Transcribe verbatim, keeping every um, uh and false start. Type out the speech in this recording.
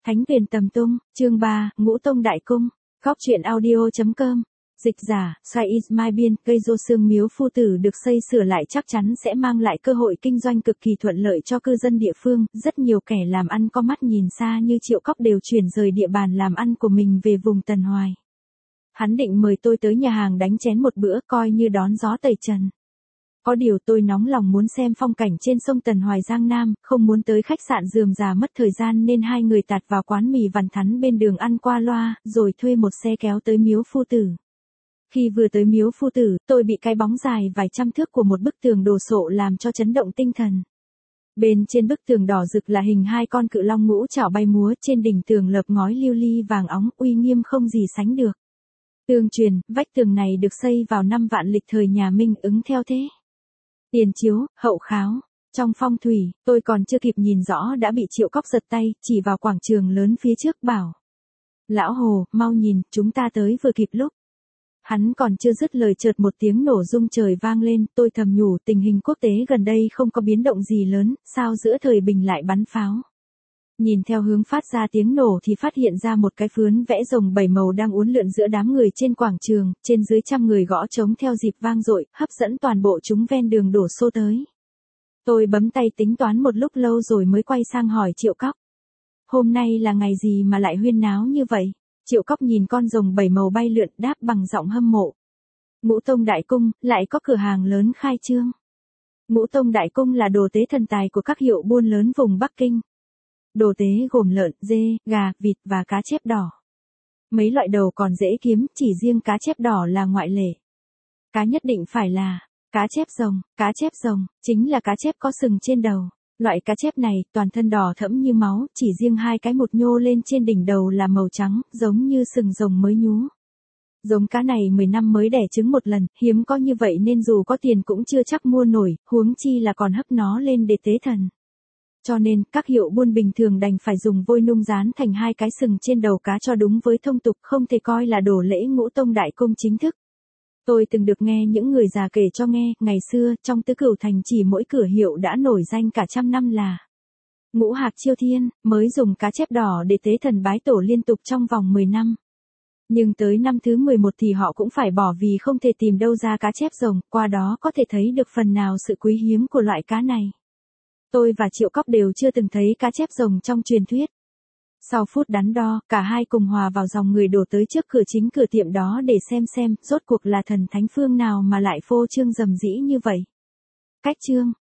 Thánh Huyền Tầm Tung, chương ba, Ngũ Tông Đại Cung, Góc truyện audio chấm com. Dịch giả, Sai Ismail Biên, cây Dô Sương Miếu Phu Tử được xây sửa lại chắc chắn sẽ mang lại cơ hội kinh doanh cực kỳ thuận lợi cho cư dân địa phương, rất nhiều kẻ làm ăn có mắt nhìn xa như Triệu Cóc đều chuyển rời địa bàn làm ăn của mình về vùng Tần Hoài. Hắn định mời tôi tới nhà hàng đánh chén một bữa coi như đón gió tẩy trần. Có điều tôi nóng lòng muốn xem phong cảnh trên sông Tần Hoài Giang Nam, không muốn tới khách sạn rườm rà mất thời gian nên hai người tạt vào quán mì Vằn Thắn bên đường ăn qua loa, rồi thuê một xe kéo tới Miếu Phu Tử. Khi vừa tới Miếu Phu Tử, tôi bị cái bóng dài vài trăm thước của một bức tường đồ sộ làm cho chấn động tinh thần. Bên trên bức tường đỏ rực là hình hai con cự long ngũ trảo bay múa, trên đỉnh tường lợp ngói lưu ly vàng óng, uy nghiêm không gì sánh được. Tương truyền, vách tường này được xây vào năm vạn lịch thời nhà Minh ứng theo thế. Tiền chiếu, hậu kháo. Trong phong thủy, tôi còn chưa kịp nhìn rõ đã bị Triệu Cóc giật tay, chỉ vào quảng trường lớn phía trước bảo. Lão Hồ, mau nhìn, chúng ta tới vừa kịp lúc. Hắn còn chưa dứt lời chợt một tiếng nổ rung trời vang lên, tôi thầm nhủ tình hình quốc tế gần đây không có biến động gì lớn, sao giữa thời bình lại bắn pháo. Nhìn theo hướng phát ra tiếng nổ thì phát hiện ra một cái phướn vẽ rồng bảy màu đang uốn lượn giữa đám người trên quảng trường, trên dưới trăm người gõ trống theo dịp vang dội, hấp dẫn toàn bộ chúng ven đường đổ xô tới. Tôi bấm tay tính toán một lúc lâu rồi mới quay sang hỏi Triệu Cóc. Hôm nay là ngày gì mà lại huyên náo như vậy? Triệu Cóc nhìn con rồng bảy màu bay lượn đáp bằng giọng hâm mộ. Ngũ Tông Đại Cung, lại có cửa hàng lớn khai trương. Ngũ Tông Đại Cung là đồ tế thần tài của các hiệu buôn lớn vùng Bắc Kinh. Đồ tế gồm lợn, dê, gà, vịt và cá chép đỏ. Mấy loại đầu còn dễ kiếm, chỉ riêng cá chép đỏ là ngoại lệ. Cá nhất định phải là cá chép rồng, cá chép rồng, chính là cá chép có sừng trên đầu. Loại cá chép này, toàn thân đỏ thẫm như máu, chỉ riêng hai cái một nhô lên trên đỉnh đầu là màu trắng, giống như sừng rồng mới nhú. Giống cá này mười năm mới đẻ trứng một lần, hiếm có như vậy nên dù có tiền cũng chưa chắc mua nổi, huống chi là còn hấp nó lên để tế thần. Cho nên, các hiệu buôn bình thường đành phải dùng vôi nung dán thành hai cái sừng trên đầu cá cho đúng với thông tục, không thể coi là đồ lễ Ngũ Tông Đại Cung chính thức. Tôi từng được nghe những người già kể cho nghe, ngày xưa, trong Tứ Cửu Thành chỉ mỗi cửa hiệu đã nổi danh cả trăm năm là Ngũ Hạc Chiêu Thiên, mới dùng cá chép đỏ để tế thần bái tổ liên tục trong vòng mười năm. Nhưng tới năm thứ mười một thì họ cũng phải bỏ vì không thể tìm đâu ra cá chép rồng, qua đó có thể thấy được phần nào sự quý hiếm của loại cá này. Tôi và Triệu Cóc đều chưa từng thấy cá chép rồng trong truyền thuyết. Sau phút đắn đo, cả hai cùng hòa vào dòng người đổ tới trước cửa chính cửa tiệm đó để xem xem, rốt cuộc là thần thánh phương nào mà lại phô trương rầm rĩ như vậy. Cách trương,